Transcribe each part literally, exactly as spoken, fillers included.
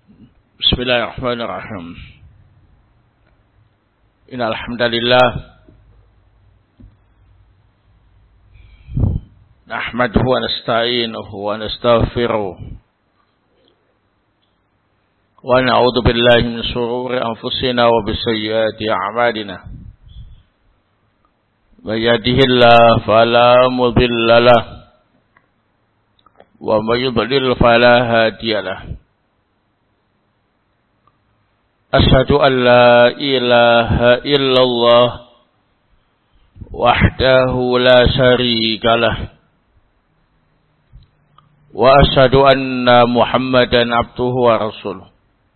Bismillahirrahmanirrahim. Innal hamdalillah nahmaduhu wa nasta'inuhu wa nastaghfiruh wa na'udzu billahi min shururi anfusina wa bisayyiati a'malina. May yahdihillahu fala mudilla lahu wa may yudlil fala hadiya lahu. Asyhadu an la ilaha illallah wahdahu la syarika lah wa asyhadu anna Muhammadan abduhu wa rasuluh.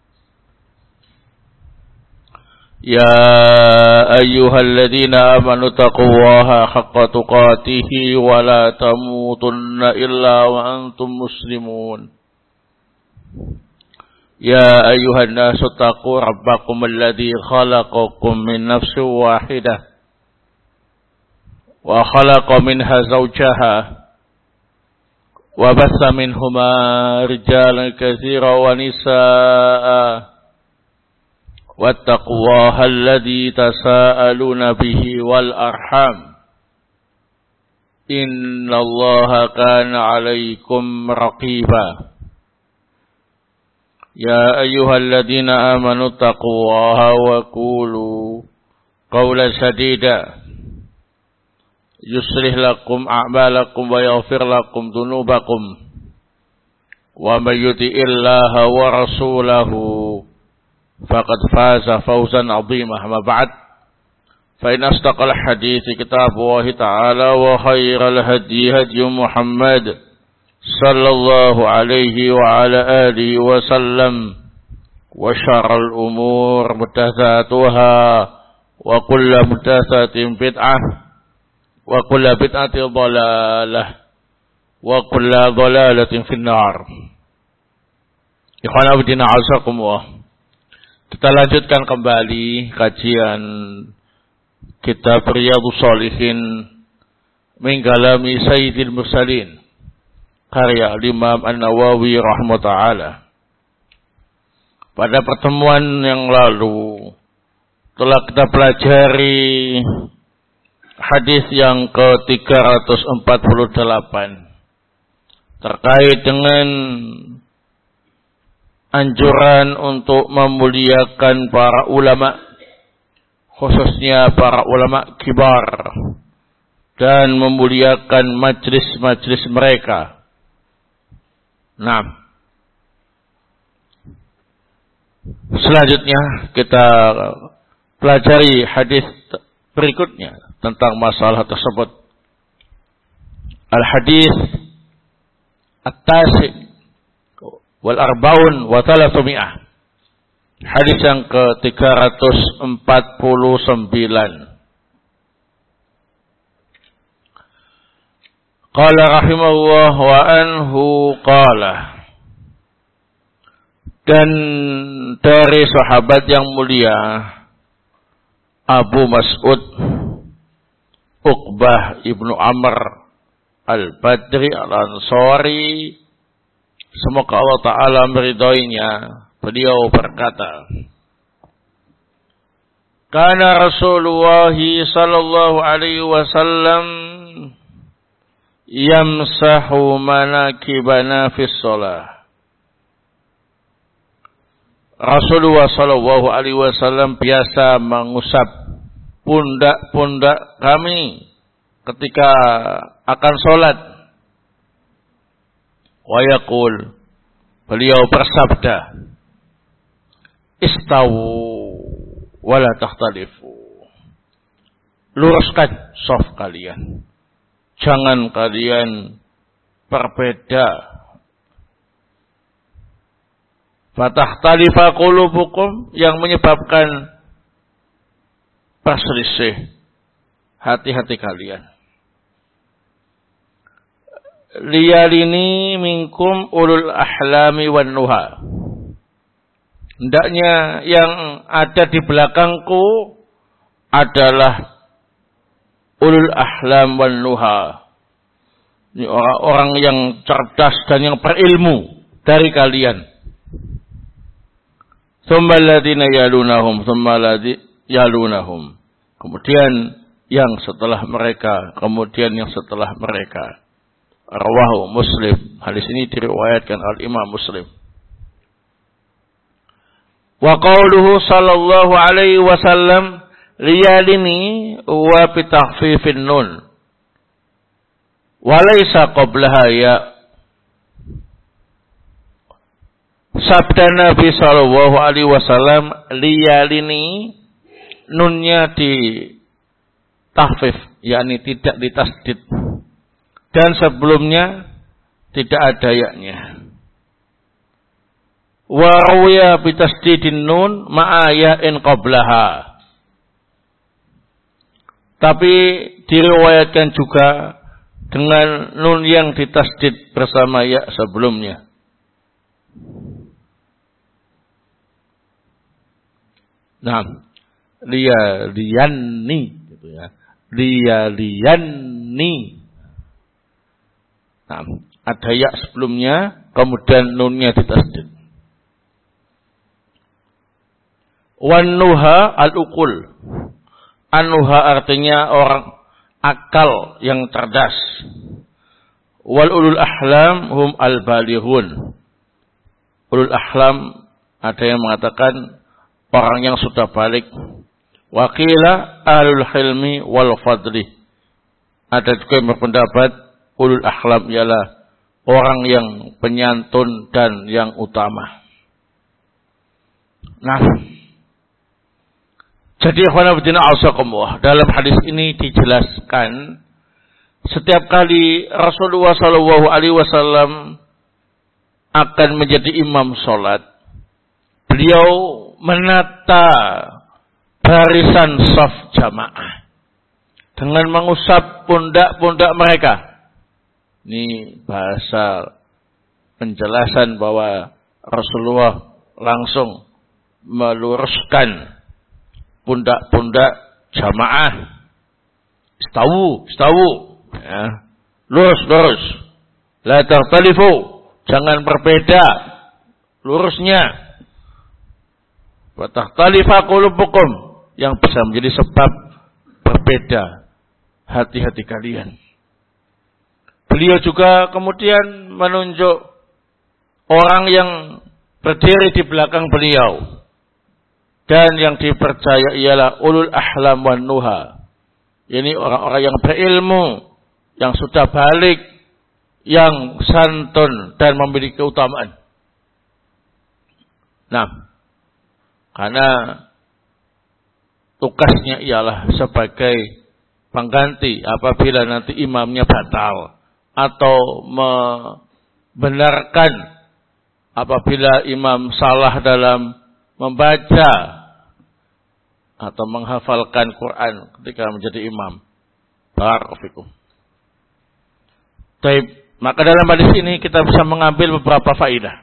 Ya ayyuhalladzina amanu taqullaha haqqa tuqatih wa la tamutunna illa wa antum muslimun. يا أيها الناس اتقوا ربكم الذي خلقكم من نفس واحدة وخلق منها زوجها وبث منهما رجالا كثيرا ونساء واتقوا الله الذي تساءلون به والأرحام إن الله كان عليكم رقيبا. يا أيها الذين آمنوا اتقوا الله وقولوا قولا سديدا يصلح لكم أعمالكم ويغفر لكم ذنوبكم ومن يطع الله ورسوله فقد فاز فوزا عظيما. أما بعد فإن أصدق الحديث كتاب الله تعالى وخير الهدي هدي محمد صلى الله عليه وعلى آله وسلم وشر الأمور محدثاتها وكل محدثة بدعة وكل بدعة ضلالة وكل ضلالة في النار. Ikhwan fillah a'azakumullah. Kita lanjutkan kembali kajian kitab Riyadhus Shalihin min kalami Sayyidil Mursalin karya Imam An-Nawawi rahimahullah. Pada pertemuan yang lalu telah kita pelajari hadis yang ke tiga ratus empat puluh delapan terkait dengan anjuran untuk memuliakan para ulama, khususnya para ulama kibar, dan memuliakan majlis-majlis mereka. Nah, selanjutnya kita pelajari hadis berikutnya tentang masalah tersebut. Al-hadis at-tasi wal arbaun wa thalathumiyah. Hadis yang ke tiga ratus empat puluh sembilan. Qala rahimahullah wa anhu qala. Dan dari sahabat yang mulia Abu Mas'ud Uqbah ibnu Amr al-Badri al-Ansari, semoga Allah Ta'ala meridhoinya, beliau berkata, Kana Rasulullah sallallahu alaihi wasallam yamsahu manakibana fis shalah. Rasulullah sallallahu alaihi wasallam biasa mengusap pundak-pundak kami ketika akan salat. Wa yaqul, beliau bersabda, Istawu wa la takhtalifu. Luruskan shaf kalian. Jangan kalian berbeda. Fatahtalifah qulubukum, yang menyebabkan perselisih hati-hati kalian. Liyalini minkum ulul ahlami wan nuha. Hendaknya yang ada di belakangku adalah ulul ahlam wan nuha. Ini orang-orang yang cerdas dan yang berilmu dari kalian. thumma alladziina yalunahum, thumma alladzi yalunahum. Kemudian yang setelah mereka, kemudian yang setelah mereka. Rawahu Muslim. Hadis ini diriwayatkan oleh Imam Muslim. Wa qauluhu sallallahu alaihi wasallam liyalini wa bi takhfifin nun. Wa laysa qablaha ya. Sabda Nabi sallallahu alaihi wasallam liyalini, nunnya di takhfif, yakni tidak ditasdid. Dan sebelumnya tidak ada yaknya. Wa ruwiya bi tasdidin nun ma'a ya'in qablaha. Tapi diriwayatkan juga dengan nun yang ditasdid bersama ya sebelumnya. Nah, liya liyanni gitu ya. Liya liyanni. Nah, ada ya sebelumnya, kemudian nunnya ditasdid. Wan nuha al-uqul. An-nuha artinya orang akal yang cerdas. Wal ulul ahlam hum al-balighun. Ulul ahlam ada yang mengatakan orang yang sudah balik. Wa qila ahlul hilmi wal fadli. Ada juga yang berpendapat ulul ahlam ialah orang yang penyantun dan yang utama. Nah, jadi dalam hadis ini dijelaskan setiap kali Rasulullah Shallallahu Alaihi Wasallam akan menjadi imam sholat, beliau menata barisan shaf jamaah dengan mengusap pundak-pundak mereka. Ini bahasa penjelasan bahwa Rasulullah langsung meluruskan pundak-pundak jamaah. Istawu, istawu. Ya. Lurus, lurus. La tartalifu. Jangan berbeda lurusnya. Wa takhtalifa qulubukum. Yang bisa menjadi sebab berbeda hati-hati kalian. Beliau juga kemudian menunjuk orang yang berdiri di belakang beliau. Dan yang dipercaya ialah ulul ahlam wan nuha. Ini orang-orang yang berilmu, yang sudah balik, yang santun dan memiliki keutamaan. Nah, karena tugasnya ialah sebagai pengganti apabila nanti imamnya batal atau membenarkan apabila imam salah dalam membaca atau menghafalkan Quran ketika menjadi imam. Barakallahu. Baik, maka dalam hadis ini kita bisa mengambil beberapa faedah.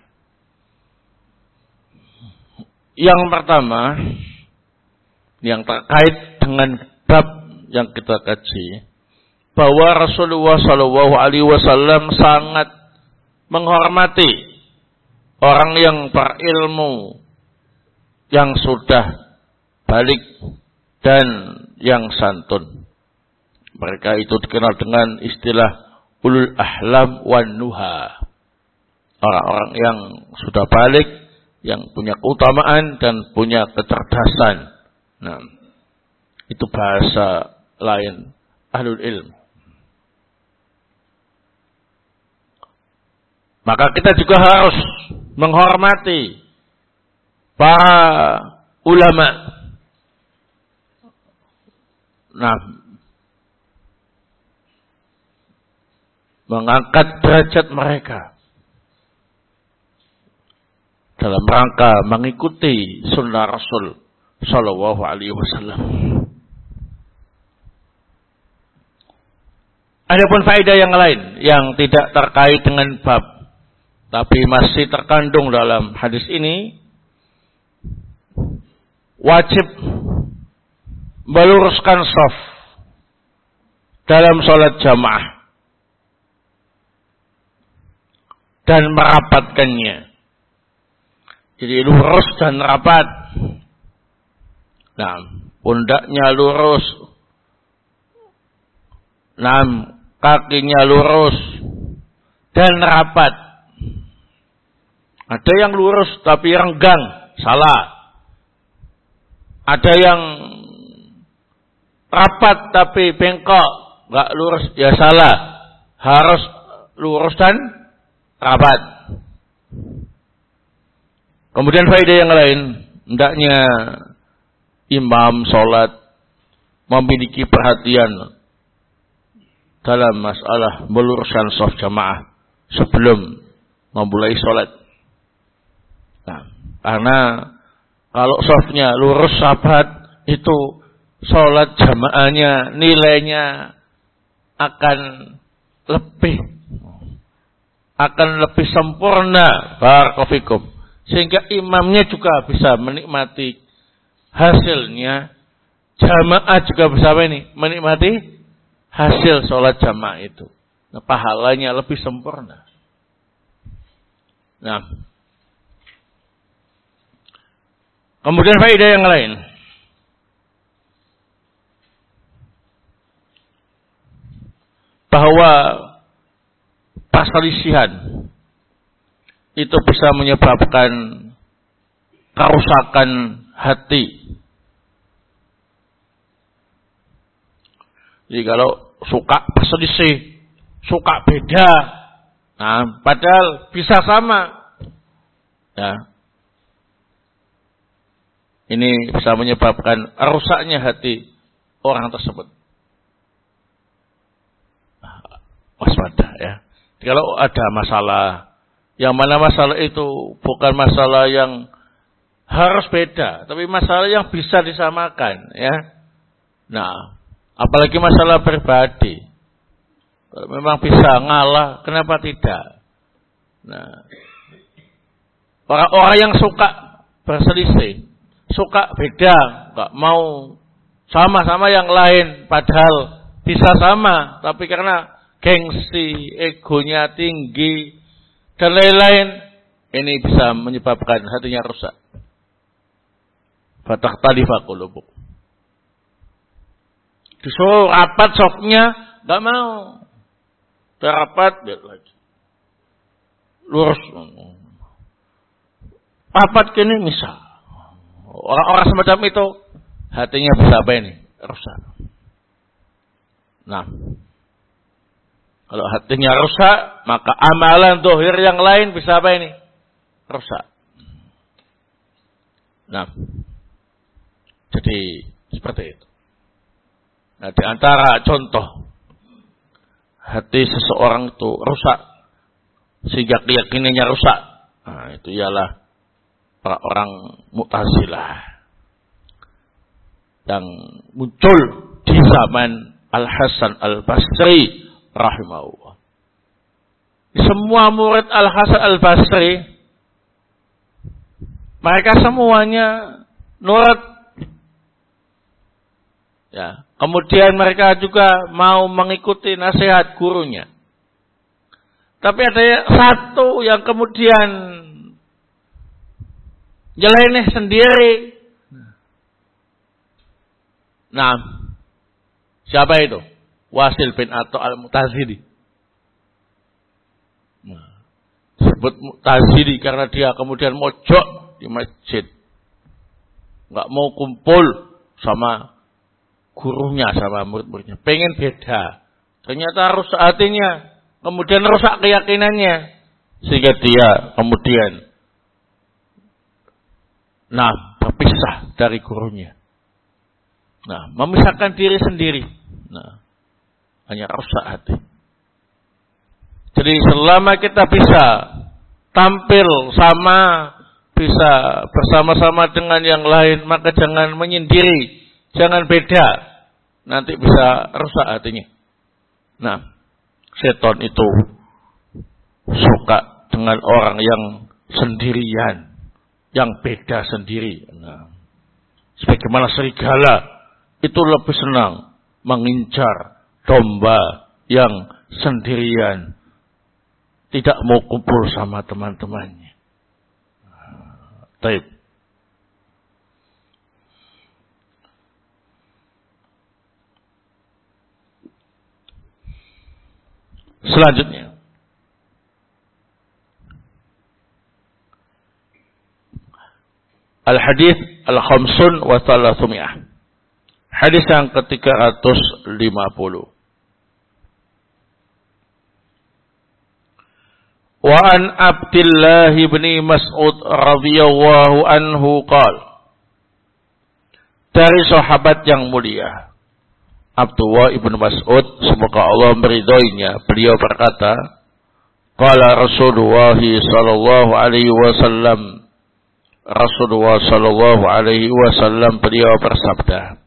Yang pertama, yang terkait dengan bab yang kita kaji, bahwa Rasulullah Shallallahu Alaihi Wasallam sangat menghormati orang yang berilmu, yang sudah balik dan yang santun. Mereka itu dikenal dengan istilah ulul ahlam wan nuha. Orang-orang yang sudah balik, yang punya keutamaan dan punya kecerdasan. Nah, itu bahasa lain ahlul ilm. Maka kita juga harus menghormati para ulama. Nah, mengangkat derajat mereka dalam rangka mengikuti sunnah Rasul Sallallahu Alaihi Wasallam. Adapun faedah yang lain yang tidak terkait dengan bab, tapi masih terkandung dalam hadis ini, wajib meluruskan shaf dalam sholat jamaah dan merapatkannya. Jadi lurus dan rapat. Nah, pundaknya lurus. Nah, kakinya lurus dan rapat. Ada yang lurus tapi renggang, salah. Ada yang rapat tapi bengkok, enggak lurus, ya salah. Harus lurus dan rapat. Kemudian faedah yang lain, hendaknya imam sholat memiliki perhatian dalam masalah meluruskan shaf jamaah sebelum memulai sholat. Nah, karena kalau shafnya lurus rapat, itu sholat jamaahnya nilainya akan lebih akan lebih sempurna, barakallahu fikum, sehingga imamnya juga bisa menikmati hasilnya, jamaah juga bisa apa ini? Menikmati hasil sholat jamaah itu. Nah, pahalanya lebih sempurna. Nah, kemudian faedah yang lain. Bahwa perselisihan itu bisa menyebabkan kerusakan hati. Jadi kalau suka berselisih, suka beda, nah padahal bisa sama, ya, ini bisa menyebabkan rusaknya hati orang tersebut. Waspada, ya. Kalau ada masalah, yang mana masalah itu bukan masalah yang harus beda, tapi masalah yang bisa disamakan, ya. Nah, apalagi masalah pribadi, memang bisa ngalah, kenapa tidak? Nah, orang-orang yang suka berselisih, suka beda, nggak mau sama-sama yang lain, padahal bisa sama, tapi karena gengsi, egonya tinggi, dan lain-lain, ini bisa menyebabkan hatinya rusak. Fatakhtalifa qulubukum. Disuruh rapat sofnya, gak mau. Terapat, lihat lagi. Lurus. Rapat kini misal. Orang-orang semacam itu, hatinya bisa apa ini? Rusak. Nah, kalau hatinya rusak, maka amalan dohir yang lain bisa apa ini? Rusak. Nah, jadi seperti itu. Nah, di antara contoh hati seseorang itu rusak sehingga keyakinannya rusak, nah, itu ialah para orang Mu'tazilah yang muncul di zaman Al-Hasan Al-Basri rahimahullah. Semua murid Al-Hasan Al-Basri, mereka semuanya nurut. Ya, kemudian mereka juga mau mengikuti nasihat gurunya. Tapi ada satu yang kemudian nyeleneh sendiri. Nah, siapa itu? Wasil bin Atha al-Mu'tazili. Nah, disebut Mu'tazili karena dia kemudian mojok di masjid. Enggak mau kumpul sama gurunya, sama murid-muridnya. Pengen beda. Ternyata rusak hatinya. Kemudian rusak keyakinannya. Sehingga dia kemudian nah, berpisah dari gurunya. Nah, memisahkan diri sendiri. Nah, hanya rusak hati. Jadi selama kita bisa tampil sama, bisa bersama-sama dengan yang lain, maka jangan menyendiri, jangan beda. Nanti bisa rusak hatinya. Nah, setan itu suka dengan orang yang sendirian, yang beda sendiri. Nah, sebagaimana serigala itu lebih senang mengincar domba yang sendirian, tidak mau kumpul sama teman-temannya. Baik. Selanjutnya, Al-Hadis Al-Khamsun wa Thalathumiyah. Hadis yang ke tiga ratus lima puluh. Wa an Abdullah bin Mas'ud radhiyallahu anhu qala. Dari sahabat yang mulia Abdullah ibn Mas'ud, semoga Allah meridhoinya, beliau berkata, qala Rasulullah sallallahu alaihi wasallam, Rasulullah sallallahu alaihi wasallam beliau bersabda,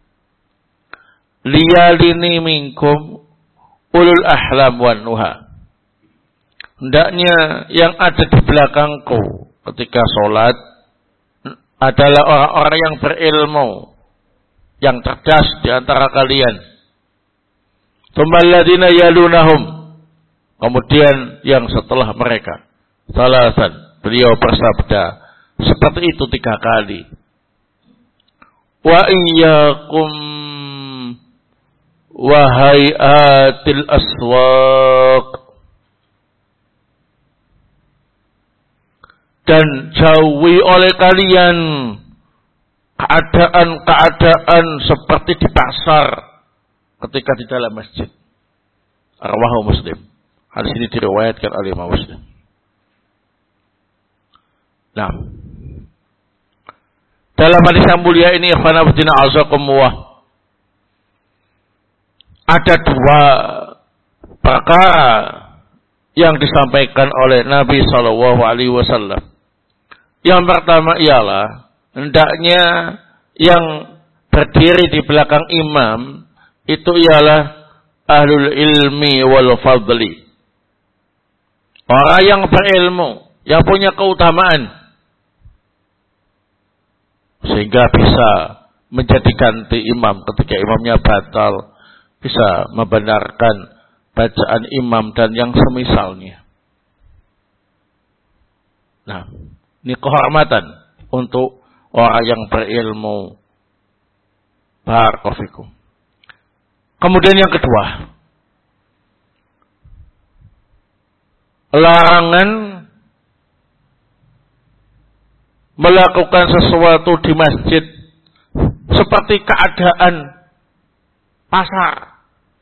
liyalini minkum ulul ahlam wan nuha. Hendaknya yang ada di belakangku ketika sholat adalah orang-orang yang berilmu, yang cerdas di antara kalian. Tsummalladina yalunahum. Kemudian yang setelah mereka. Salasan. Beliau bersabda seperti itu tiga kali. Wa iyyakum wa hayatil aswaq. Dan jauhi oleh kalian keadaan-keadaan seperti di pasar ketika di dalam masjid. Rawahu Muslim. Hadis ini diriwayatkan oleh Imam Muslim. Nah, dalam hadis yang mulia ini, ikhwanafiddin azakumullah, ada dua perkara yang disampaikan oleh Nabi Shallallahu Alaihi Wasallam. Yang pertama ialah hendaknya yang berdiri di belakang imam itu ialah ahlul ilmi wal fadli. Orang yang berilmu, yang punya keutamaan, sehingga bisa menjadi ganti imam ketika imamnya batal, bisa membenarkan bacaan imam dan yang semisalnya. Nah, ini kehormatan untuk orang yang berilmu. Barakallahu fikum. Kemudian yang kedua, larangan melakukan sesuatu di masjid seperti keadaan pasar.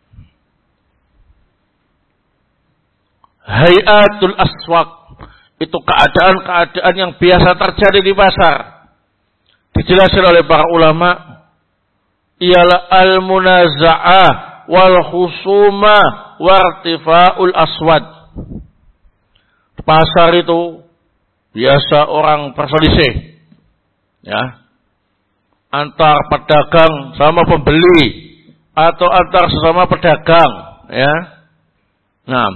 Hayatul aswaq, itu keadaan-keadaan yang biasa terjadi di pasar. Dijelaskan oleh para ulama, ialah al-munaza'ah wal khusumah wartifa'ul aswad. Pasar itu biasa orang berselisih, ya, antar pedagang sama pembeli atau antar sesama pedagang, ya. Nah,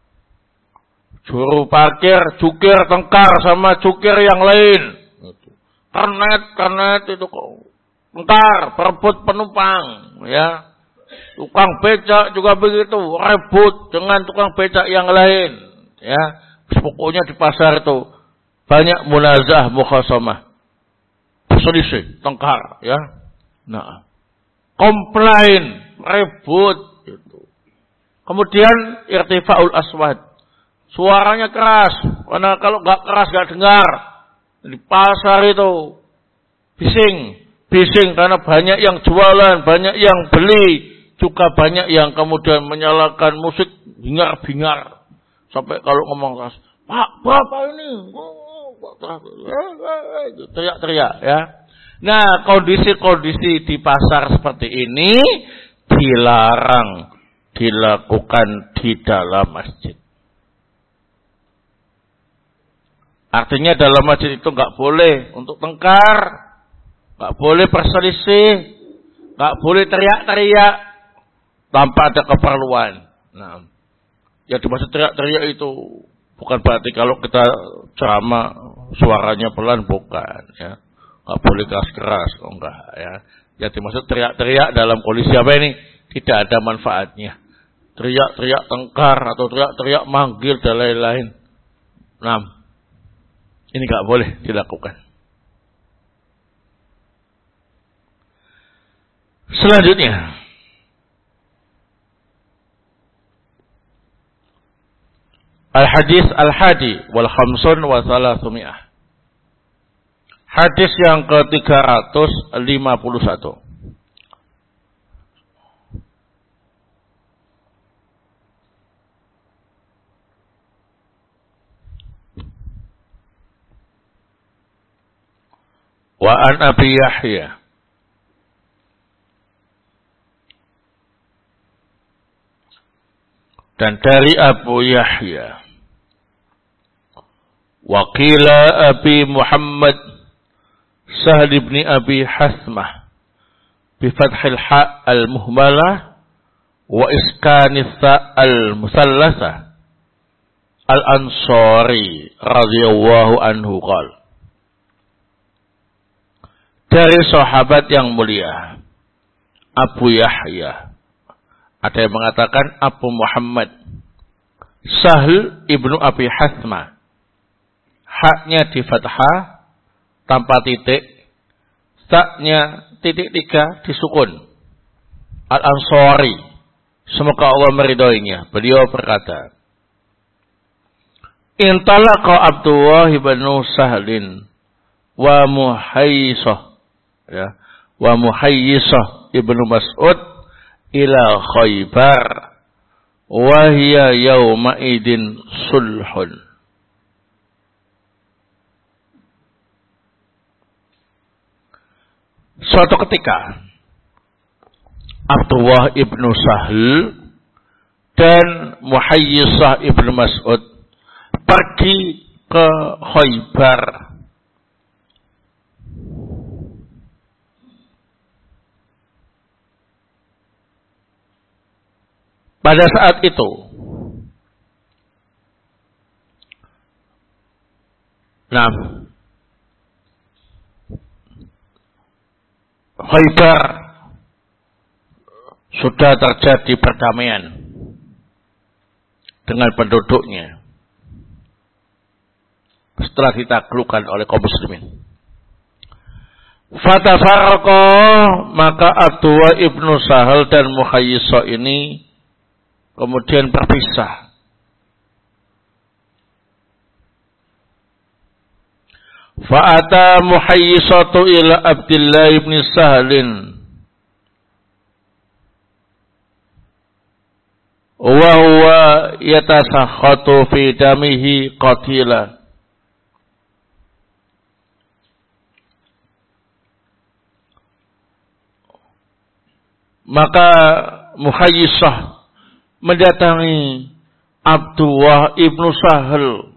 juru parkir, jukir tengkar sama jukir yang lain. Kernet, kernet itu kok tengkar, berebut penumpang, ya. Tukang becak juga begitu, rebut dengan tukang becak yang lain, ya. Pokoknya di pasar itu banyak munazah, mukhasamah, berselisih, tengkar, ya. Nah, komplain, rebut, gitu. Kemudian irtifa'ul aswad, suaranya keras, karena kalau nggak keras nggak dengar. Di pasar itu bising. Bising karena banyak yang jualan, banyak yang beli, juga banyak yang kemudian menyalakan musik bingar-bingar. Sampai kalau ngomong keras, Pak, Bapak ini, teriak-teriak, ya. Nah, kondisi-kondisi di pasar seperti ini dilarang dilakukan di dalam masjid. Artinya dalam masjid itu nggak boleh untuk tengkar, nggak boleh berselisih, nggak boleh teriak-teriak tanpa ada keperluan. Nah, ya dimaksud teriak-teriak itu bukan berarti kalau kita ceramah suaranya pelan, bukan, ya. Nggak boleh keras-keras, oh enggak, ya. Ya dimaksud teriak-teriak dalam kondisi apa ini? Tidak ada manfaatnya. Teriak-teriak tengkar atau teriak-teriak manggil dan lain-lain. Nah, ini nggak boleh dilakukan. Selanjutnya, Al-Hadis Al-Hadi wal Khamsun wa Salasumiyah. Hadis yang ke tiga ratus lima puluh satu. Wa an Abi Yahya dan dari Abu Yahya wa qila Abi Muhammad Sahal ibn Abi Hasmah bi fathil ha al-muhmalah wa iskanis sa al-musallasa al-Ansari radhiyallahu anhu qala. Dari sahabat yang mulia Abu Yahya, ada yang mengatakan Abu Muhammad Sahal ibnu Abi Hasmah, haknya di fathah tanpa titik, saknya titik tiga disukun, Al-Ansari, semoga Allah meridhoinya. Beliau berkata, Intalaqa Abdullah ibn Sahlin wa Muhayyisah ya, wa Muhayyisah ibnu Mas'ud ila Khaybar wa hiya yawma idin sulhun. Suatu ketika Abdullah ibnu Sahl dan Muhayyisah ibnu Mas'ud pergi ke Khaybar. Pada saat itu, nah, Khaybar sudah terjadi perdamaian dengan penduduknya setelah ditaklukkan oleh kaum muslimin. Fatafarraqa, maka Abdullah ibnu Sahal dan Muhayyisah ini kemudian berpisah. Fa'ata Muhayyisatu ila Abdullah ibn Sahlin wa huwa yatasakhatu fi damihi qatila. Maka Muhayyisah mendatangi Abdullah ibnu Sahal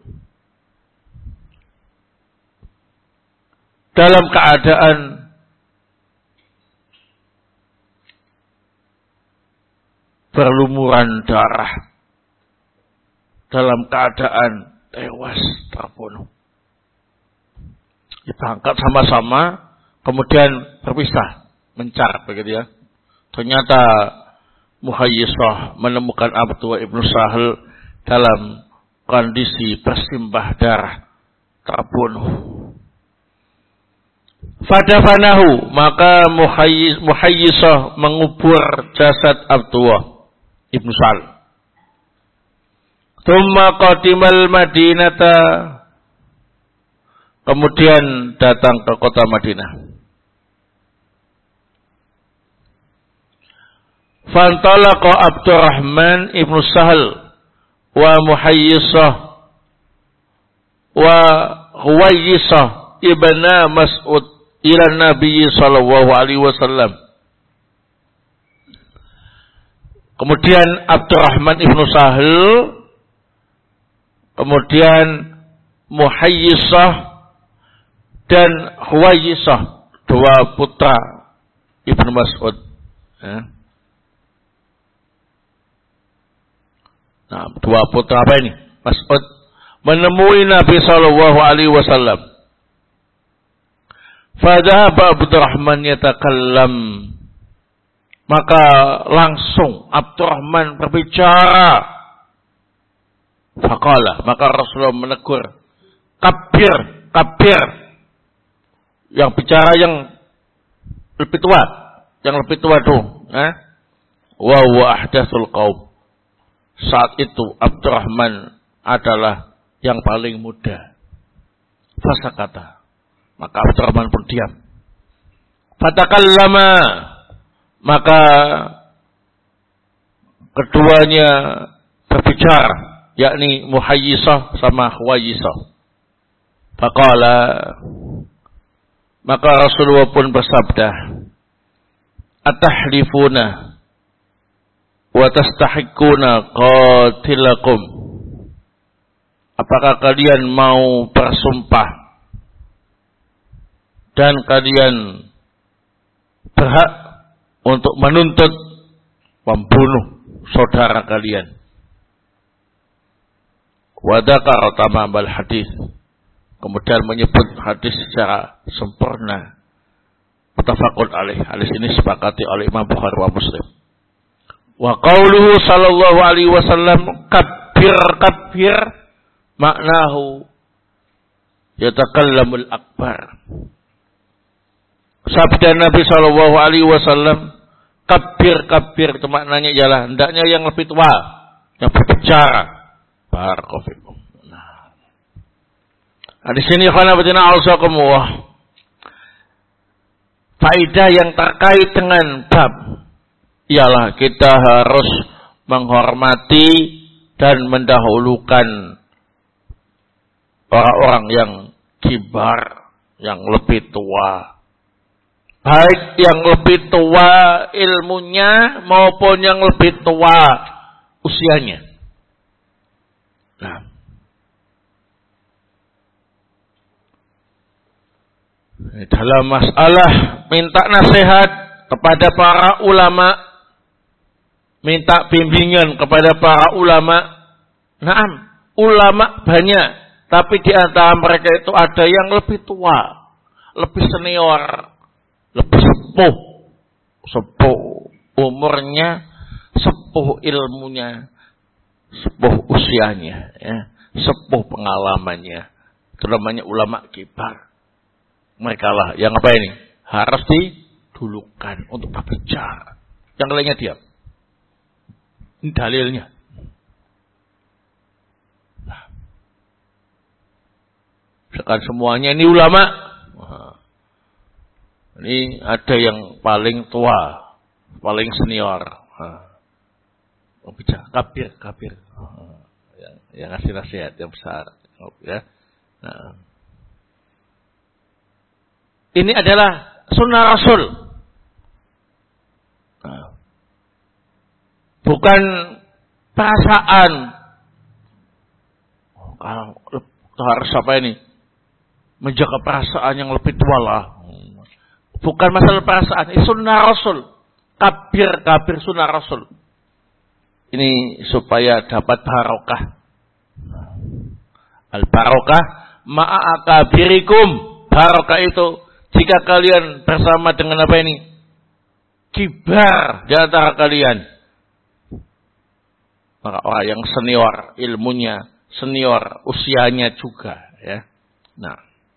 dalam keadaan berlumuran darah, dalam keadaan tewas terbunuh. Ditangkap sama-sama, kemudian berpisah, mencar begitu ya. Ternyata Muhayyisah menemukan Abdullah ibnu Sahal dalam kondisi bersimbah darah, terbunuh. Fadafanahu, maka Muhayyisah mengubur jasad Abdullah ibnu Sahal. Tsumma qadimal Madinata, kemudian datang ke kota Madinah. Fantalaqa Abdurrahman ibnu Sahal wa Muhayyisah wa Huwayyisah ibna Mas'ud ila Nabi sallallahu alaihi wasallam. Kemudian Abdurrahman ibnu Sahal, kemudian Muhayyisah dan Huwayyisah, dua putra ibnu Mas'ud. Ya. Nah, dua putra apa ini? Mas'ud menemui Nabi sallallahu alaihi wasallam. Fadhaba Abdurrahman yatakallam. Maka langsung Abdurrahman berbicara. Faqala, maka Rasulullah menegur, kabir, kabir. Yang bicara yang lebih tua. yang lebih tua tuh, eh? Wa huwa ahdatsul qaum. Saat itu Abdurrahman adalah yang paling muda. Fasakata. Maka Abdurrahman pun diam. Fatakallama. Maka keduanya berbicara, yakni Muhayyisah sama Khuwayyisah. Faqala, maka Rasulullah pun bersabda, atahlifuna wa tastahiquna qatilakum. Apakah kalian mau bersumpah dan kalian berhak untuk menuntut membunuh saudara kalian? Wa dzakara tamamal hadis. Kemudian menyebut hadis secara sempurna. Muttafaqun alaih. Hadis ini disepakati oleh Imam Bukhari wa Muslim. Wa qauluhu sallallahu alaihi wasallam kabbir kabbir maknahu yatakallamul akbar. Sabda Nabi sallallahu alaihi wasallam kabbir kabbir itu maknanya ialah hendaknya yang lebih tua yang berbicara. Barakallahu. Nah, di sini khanabatina ausakumullah. Faedah yang terkait dengan bab ialah kita harus menghormati dan mendahulukan orang-orang yang kibar, yang lebih tua. Baik yang lebih tua ilmunya maupun yang lebih tua usianya. Nah, dalam masalah minta nasihat kepada para ulama, minta bimbingan kepada para ulama. Naam, ulama banyak, tapi di antara mereka itu ada yang lebih tua, lebih senior, lebih sepuh, sepuh umurnya, sepuh ilmunya, sepuh usianya, ya, sepuh pengalamannya. Itu namanya ulama kibar. Mereka lah yang apa ini? Harus didulukan untuk berbicara. Yang lainnya diam. Ini dalilnya. Nah. Sekarang semuanya ini ulama. Nah. Ini ada yang paling tua, paling senior. Nah. Oh, bicara kabir, kabir. Nah. Yang, yang ngasih nasihat yang besar. Ya. Nah. Ini adalah sunnah Rasul. Nah, bukan perasaan. Oh, kalau harus apa ini? Menjaga perasaan yang lebih tua lah. Bukan masalah perasaan. Ini sunnah Rasul. Kabir-kabir sunnah Rasul. Ini supaya dapat barokah. Al-barokah ma'akabirikum. Barokah itu jika kalian bersama dengan apa ini? Kibar di antara kalian. Maka orang yang senior ilmunya, senior usianya juga, ya. Nah,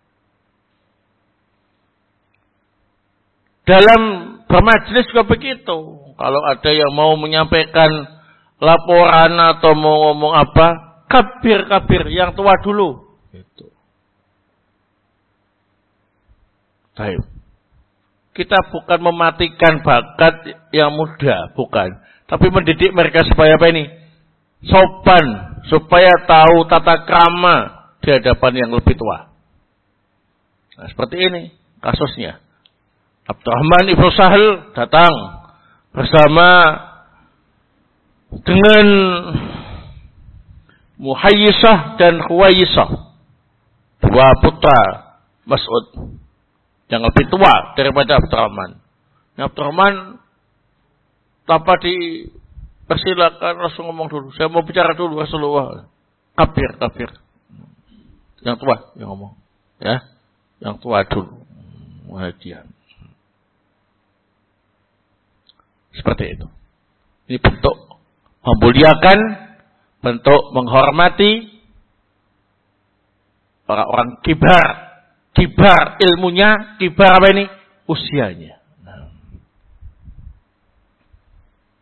dalam bermajelis juga begitu. Kalau ada yang mau menyampaikan laporan atau mau ngomong apa, kabir-kabir yang tua dulu. Gitu. Baik. Kita bukan mematikan bakat yang muda, bukan. Tapi mendidik mereka supaya apa ini? Sopan, supaya tahu tata krama di hadapan yang lebih tua. Nah, seperti ini kasusnya. Abdurrahman ibnu Sahal datang bersama dengan Muhayyisah dan Khuwayyisah, dua putra Mas'ud yang lebih tua daripada Abdurrahman. Nah, Abdurrahman tanpa dipersilakan langsung ngomong dulu. Saya mau bicara dulu Rasulullah. Kabir, kabir. Yang tua yang ngomong. Ya, yang tua dulu. Muhadian. Seperti itu. Ini bentuk memuliakan, bentuk menghormati orang-orang kibar. Kibar ilmunya, kibar apa ini? Usianya. Nah.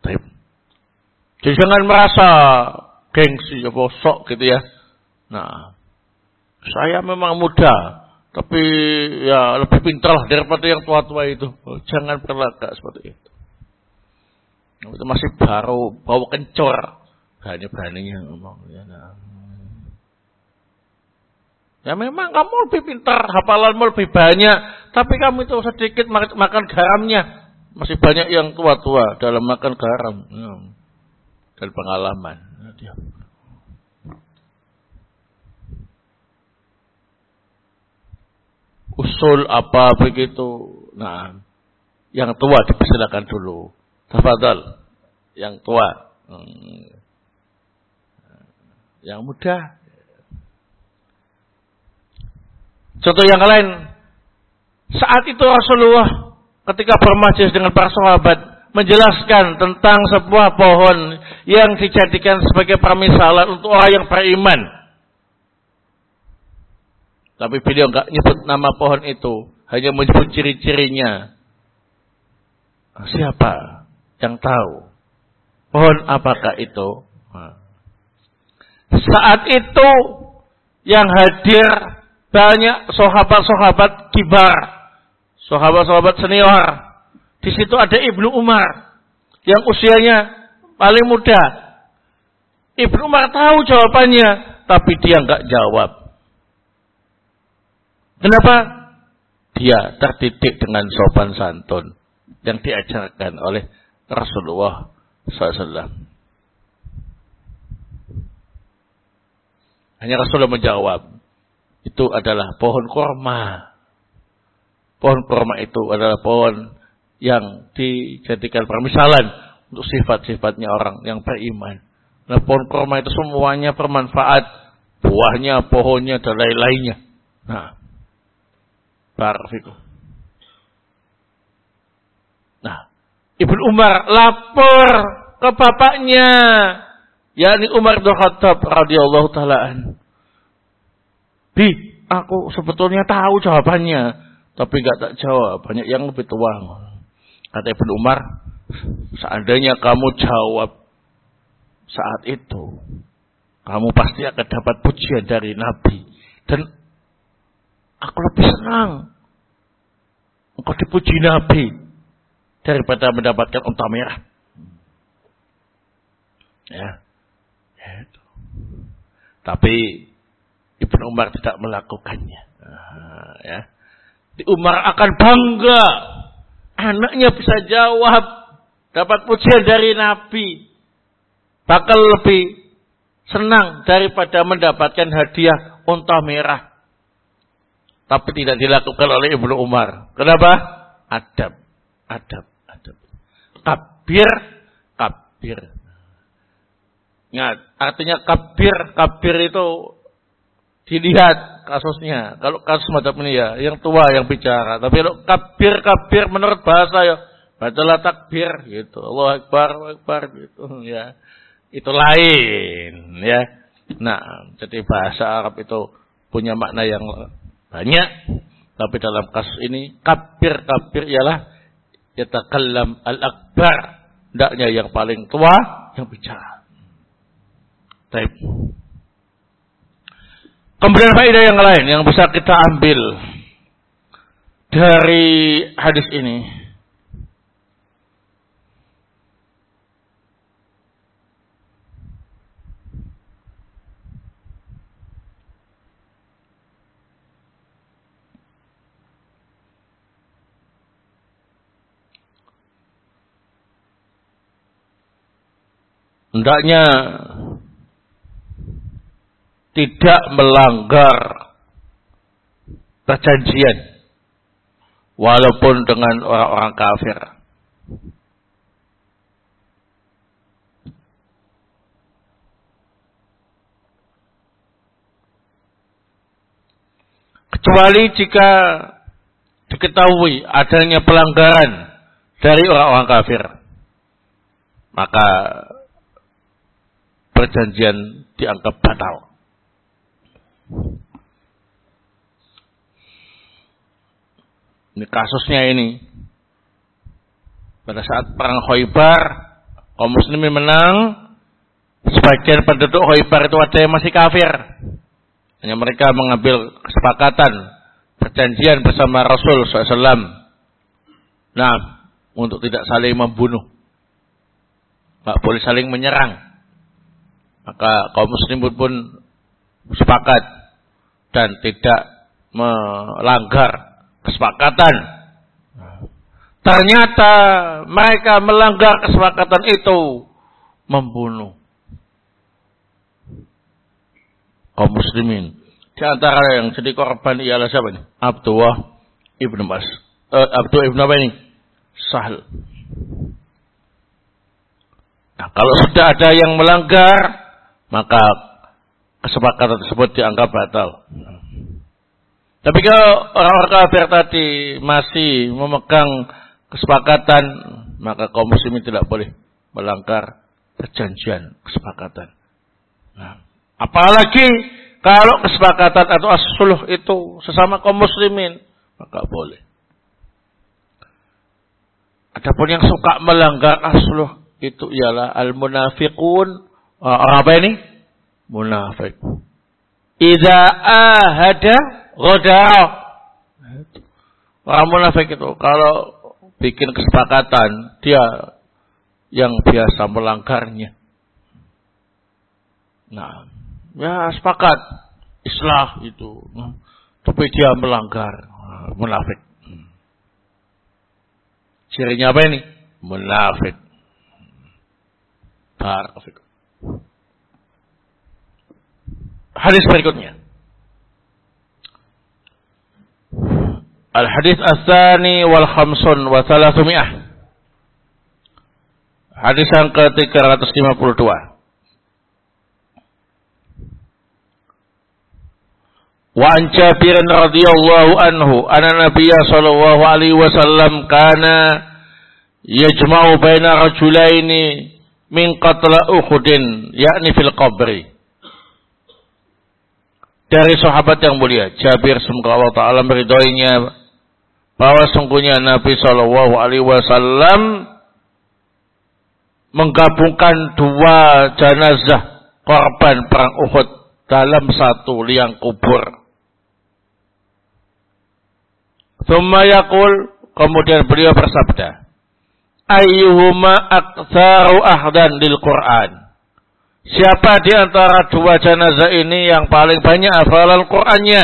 Jadi jangan merasa gengsi ya bosok gitu ya. Nah, saya memang muda, tapi ya lebih pintar lah daripada yang tua-tua itu. Oh, jangan berlagak seperti itu. Itu masih baru, bawa kencor, berani-beraninya ngomong. Ya, nah. Ya memang kamu lebih pintar, hafalanmu lebih banyak, tapi kamu itu sedikit makan garamnya. Masih banyak yang tua-tua dalam makan garam. Ya. Dan pengalaman. Ya, usul apa begitu. Nah, yang tua dipersilakan dulu. Tafadhal. Yang tua. Hmm. Yang muda. Contoh yang lain. Saat itu Rasulullah ketika bermajlis dengan para sahabat menjelaskan tentang sebuah pohon yang dijadikan sebagai permisalan untuk orang yang beriman. Tapi beliau enggak nyebut nama pohon itu, hanya menyebut ciri-cirinya. Siapa yang tahu pohon apakah itu? Saat itu yang hadir banyak sahabat-sahabat kibar, sahabat-sahabat senior. Di situ ada Ibnu Umar yang usianya paling muda. Ibnu Umar tahu jawabannya, tapi dia enggak jawab. Kenapa? Dia terdidik dengan sopan santun yang diajarkan oleh Rasulullah shallallahu alaihi wasallam. Hanya Rasulullah menjawab, itu adalah pohon kurma. Pohon kurma itu adalah pohon yang dijadikan permisalan untuk sifat-sifatnya orang yang beriman. Nah, pohon kurma itu semuanya bermanfaat, buahnya, pohonnya, dan lain-lainnya. Nah, barakallahu. Nah, Ibnu Umar lapor ke bapaknya, yakni Umar bin Khattab radhiyallahu taalaan. Bi, aku sebetulnya tahu jawabannya, tapi enggak tak jawab. Banyak yang lebih tua. Kata Ibnu Umar, seandainya kamu jawab saat itu, kamu pasti akan dapat pujian dari Nabi. Dan aku lebih senang engkau dipuji Nabi daripada mendapatkan unta merah. Ya, itu. Tapi Ibnu Umar tidak melakukannya. Nah, ya. Di Umar akan bangga. Anaknya bisa jawab, dapat pujian dari Nabi. Bakal lebih senang daripada mendapatkan hadiah unta merah. Tapi tidak dilakukan oleh Ibnu Umar. Kenapa? Adab, adab, adab. Kabir, kabir. Ingat, artinya kabir, kabir itu dilihat kasusnya. Kalau kasus macam ini ya, yang tua yang bicara. Tapi kalau kabir-kabir menurut bahasa ya, bacalah takbir gitu. Allahu Akbar, Allahu Akbar gitu ya. Itu lain ya. Nah, jadi bahasa Arab itu punya makna yang banyak. Tapi dalam kasus ini kabir-kabir ialah yatakallam al-akbar. Hendaknya yang paling tua yang bicara. Baik. Kemudian faedah yang lain yang bisa kita ambil dari hadis ini. Hendaknya tidak melanggar perjanjian walaupun dengan orang-orang kafir. Kecuali jika diketahui adanya pelanggaran dari orang-orang kafir, maka perjanjian dianggap batal. Ini kasusnya ini. Pada saat perang Khaybar, kaum muslimin menang, sebagian penduduk Khaybar itu ada yang masih kafir. Hanya mereka mengambil kesepakatan, perjanjian bersama Rasul shallallahu alaihi wasallam. Nah, untuk tidak saling membunuh. Tak boleh saling menyerang. Maka kaum muslimin pun sepakat dan tidak melanggar kesepakatan. Ternyata mereka melanggar kesepakatan itu, membunuh kaum muslimin. Di antara yang jadi korban ialah siapa ini? Abdullah ibnu Mas. Eh, Abdullah ibnu apa ini? Sahal. Nah, kalau sudah ada yang melanggar, maka kesepakatan tersebut dianggap batal. Tapi kalau orang-orang kafir tadi masih memegang kesepakatan, maka kaum muslimin tidak boleh melanggar perjanjian kesepakatan. Nah, apalagi kalau kesepakatan atau as-sulh itu sesama kaum muslimin, maka boleh. Adapun yang suka melanggar as-sulh itu ialah al-munafiqun. Orang apa ini? Munafik. Idza ahada ghadara. Orang munafik itu kalau bikin kesepakatan, dia yang biasa melanggarnya. Nah, ya sepakat islah itu, tapi dia melanggar. Munafik. Cirinya apa ini? Munafik. Barakallahu. Hadis berikutnya. Al-hadis ats-tsani wal khamsun wa thalathumiyah. Hadis yang ke tiga ratus lima puluh dua. Wa an Jabir radhiyallahu anhu anna Nabiyya sallallahu alaihi wasallam kana yajma'u baina rajulaini min qatla Uhudin yakni fil qabri. Dari sahabat yang mulia Jabir, semoga Allah Ta'ala meridhoinya, bahwa sungguhnya Nabi sallallahu alaihi wasallam menggabungkan dua jenazah korban perang Uhud dalam satu liang kubur. Tsumma yaqul, kemudian beliau bersabda, ayyuhuma aktsaru ahdan lil Qur'an. Siapa di antara dua jenazah ini yang paling banyak hafalan Qur'annya?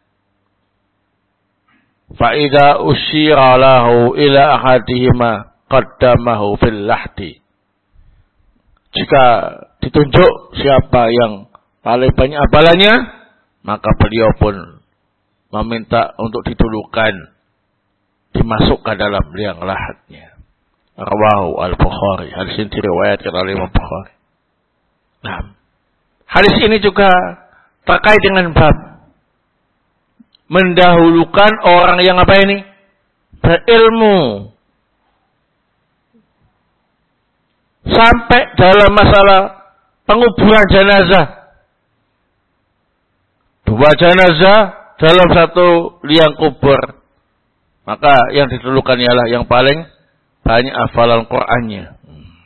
Fa idza usyira lahu ila ahadihima qaddamahu fil lahdi. Jika ditunjuk siapa yang paling banyak hafalannya, maka beliau pun meminta untuk didulukan, dimasukkan dalam liang lahatnya. Rawahu al-Bukhari. Hadis ini diriwayatkan oleh Imam Bukhari. Nah, hadis ini juga terkait dengan bab mendahulukan orang yang apa ini? Berilmu. Sampai dalam masalah penguburan jenazah. Dua jenazah dalam satu liang kubur. Maka yang didahulukan ialah yang paling banyak hafalan Qur'annya.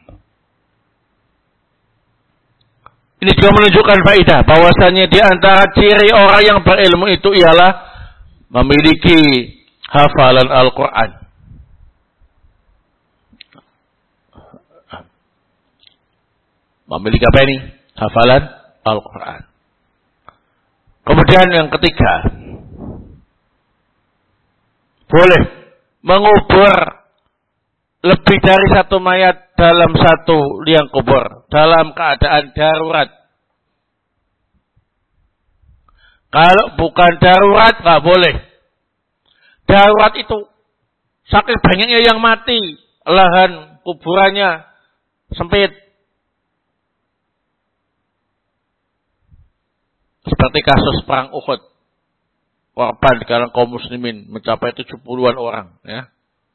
Ini juga menunjukkan faedah bahwasanya di antara ciri orang yang berilmu itu ialah memiliki hafalan Al-Quran. Memiliki apa ini? Hafalan Al-Quran. Kemudian yang ketiga, boleh mengubur lebih dari satu mayat dalam satu liang kubur dalam keadaan darurat. Kalau bukan darurat, nggak boleh. Darurat itu saking banyaknya yang mati, lahan kuburannya sempit. Seperti kasus perang Uhud, korban di kalangan kaum muslimin mencapai tujuh puluhan orang, ya.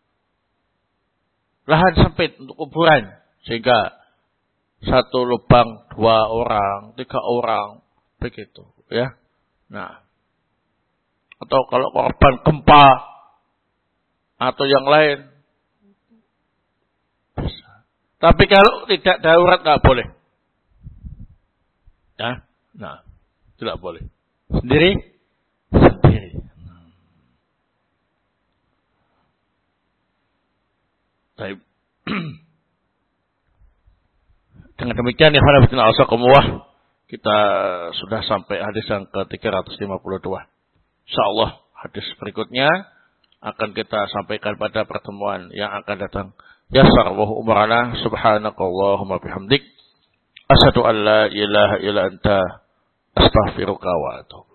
Lahan sempit untuk kuburan, sehingga satu lubang dua orang, tiga orang, begitu, ya. Nah, atau kalau korban gempa atau yang lain, bisa. Tapi kalau tidak darurat nggak boleh. Ya, nah, tidak boleh. Sendiri, sendiri. Baik. Dengan demikian ya para fitina asakumullah, kita sudah sampai hadis yang ke tiga ratus lima puluh dua. Insyaallah hadis berikutnya akan kita sampaikan pada pertemuan yang akan datang. Yasar wa umarana subhanakallahumma bihamdik asyhadu an la ilaha illa anta astaghfiruka wa atubu